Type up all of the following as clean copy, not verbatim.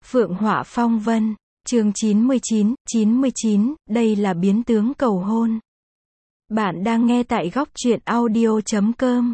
Phượng Họa Phong Vân, chương 99, đây là biến tướng cầu hôn. Bạn đang nghe tại góc truyện audio.com.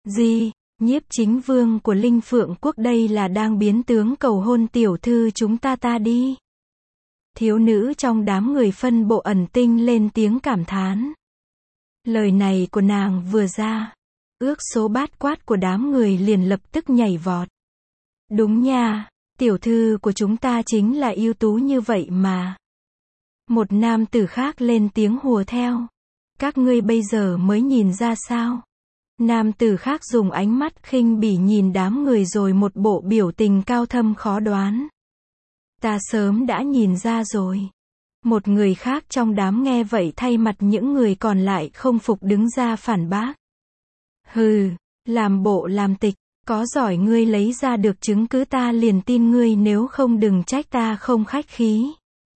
Nhiếp chính vương của Linh Phượng Quốc đây là đang biến tướng cầu hôn tiểu thư chúng ta đi. Thiếu nữ trong đám người phân bộ ẩn tinh lên tiếng cảm thán. Lời này của nàng vừa ra, ước số bát quát của đám người liền lập tức nhảy vọt. Đúng nha, tiểu thư của chúng ta chính là ưu tú như vậy mà. Một nam tử khác lên tiếng hùa theo. Các ngươi bây giờ mới nhìn ra sao? Nam tử khác dùng ánh mắt khinh bỉ nhìn đám người rồi một bộ biểu tình cao thâm khó đoán. Ta sớm đã nhìn ra rồi. Một người khác trong đám nghe vậy thay mặt những người còn lại không phục đứng ra phản bác. Hừ, làm bộ làm tịch, có giỏi ngươi lấy ra được chứng cứ ta liền tin ngươi, nếu không đừng trách ta không khách khí.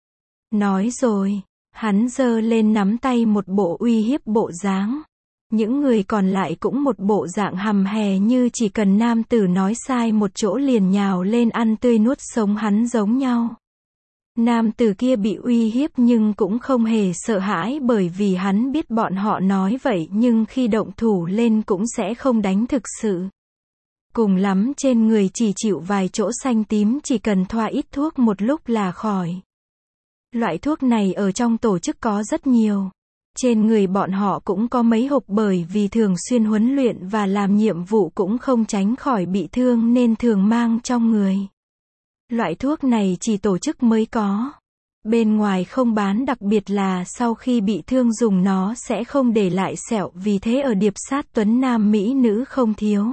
Nói rồi, hắn giơ lên nắm tay một bộ uy hiếp bộ dáng. Những người còn lại cũng một bộ dạng hầm hè như chỉ cần nam tử nói sai một chỗ liền nhào lên ăn tươi nuốt sống hắn giống nhau. Nam tử kia bị uy hiếp nhưng cũng không hề sợ hãi bởi vì hắn biết bọn họ nói vậy nhưng khi động thủ lên cũng sẽ không đánh thực sự. Cùng lắm trên người chỉ chịu vài chỗ xanh tím, chỉ cần thoa ít thuốc một lúc là khỏi. Loại thuốc này ở trong tổ chức có rất nhiều. Trên người bọn họ cũng có mấy hộp bởi vì thường xuyên huấn luyện và làm nhiệm vụ cũng không tránh khỏi bị thương nên thường mang trong người. Loại thuốc này chỉ tổ chức mới có. Bên ngoài không bán, đặc biệt là sau khi bị thương dùng nó sẽ không để lại sẹo, vì thế ở điệp sát tuấn nam mỹ nữ không thiếu.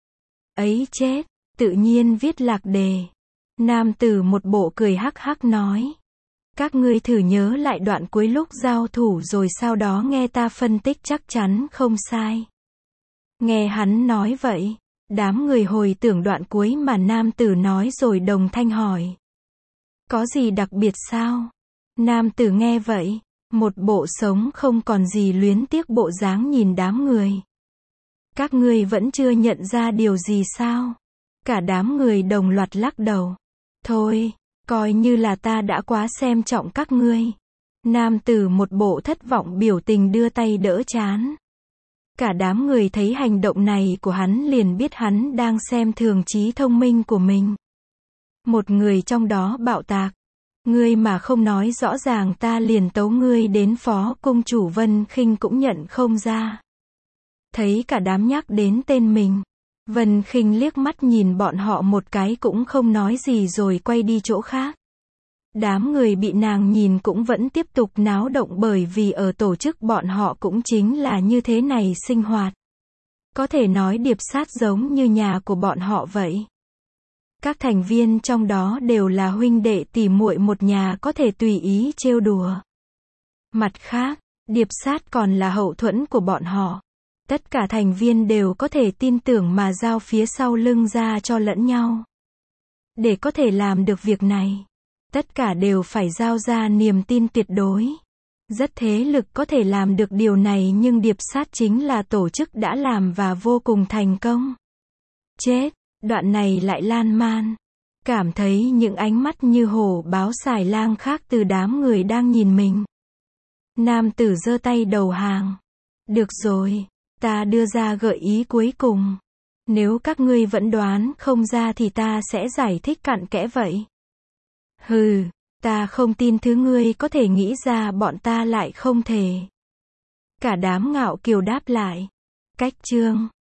Ấy chết, tự nhiên viết lạc đề. Nam tử một bộ cười hắc hắc nói. Các ngươi thử nhớ lại đoạn cuối lúc giao thủ rồi sau đó nghe ta phân tích chắc chắn không sai. Nghe hắn nói vậy, đám người hồi tưởng đoạn cuối mà nam tử nói rồi đồng thanh hỏi. Có gì đặc biệt sao? Nam tử nghe vậy, một bộ sống không còn gì luyến tiếc bộ dáng nhìn đám người. Các ngươi vẫn chưa nhận ra điều gì sao? Cả đám người đồng loạt lắc đầu. Thôi, coi như là ta đã quá xem trọng các ngươi. Nam tử một bộ thất vọng biểu tình đưa tay đỡ trán. Cả đám người thấy hành động này của hắn liền biết hắn đang xem thường trí thông minh của mình. Một người trong đó bạo tạc. Ngươi mà không nói rõ ràng ta liền tấu ngươi đến phó cung chủ. Vân Khinh cũng nhận không ra. Thấy cả đám nhắc đến tên mình, Vân Khinh liếc mắt nhìn bọn họ một cái cũng không nói gì rồi quay đi chỗ khác. Đám người bị nàng nhìn cũng vẫn tiếp tục náo động bởi vì ở tổ chức bọn họ cũng chính là như thế này sinh hoạt. Có thể nói điệp sát giống như nhà của bọn họ vậy. Các thành viên trong đó đều là huynh đệ tỷ muội một nhà, có thể tùy ý trêu đùa. Mặt khác, điệp sát còn là hậu thuẫn của bọn họ. Tất cả thành viên đều có thể tin tưởng mà giao phía sau lưng ra cho lẫn nhau. Để có thể làm được việc này, tất cả đều phải giao ra niềm tin tuyệt đối. Rất thế lực có thể làm được điều này nhưng điệp sát chính là tổ chức đã làm và vô cùng thành công. Chết, đoạn này lại lan man. Cảm thấy những ánh mắt như hổ báo xài lang khác từ đám người đang nhìn mình. Nam tử giơ tay đầu hàng. Được rồi, ta đưa ra gợi ý cuối cùng. Nếu các ngươi vẫn đoán không ra thì ta sẽ giải thích cặn kẽ vậy. Hừ, ta không tin thứ ngươi có thể nghĩ ra bọn ta lại không thể. Cả đám ngạo kiều đáp lại. Cách chương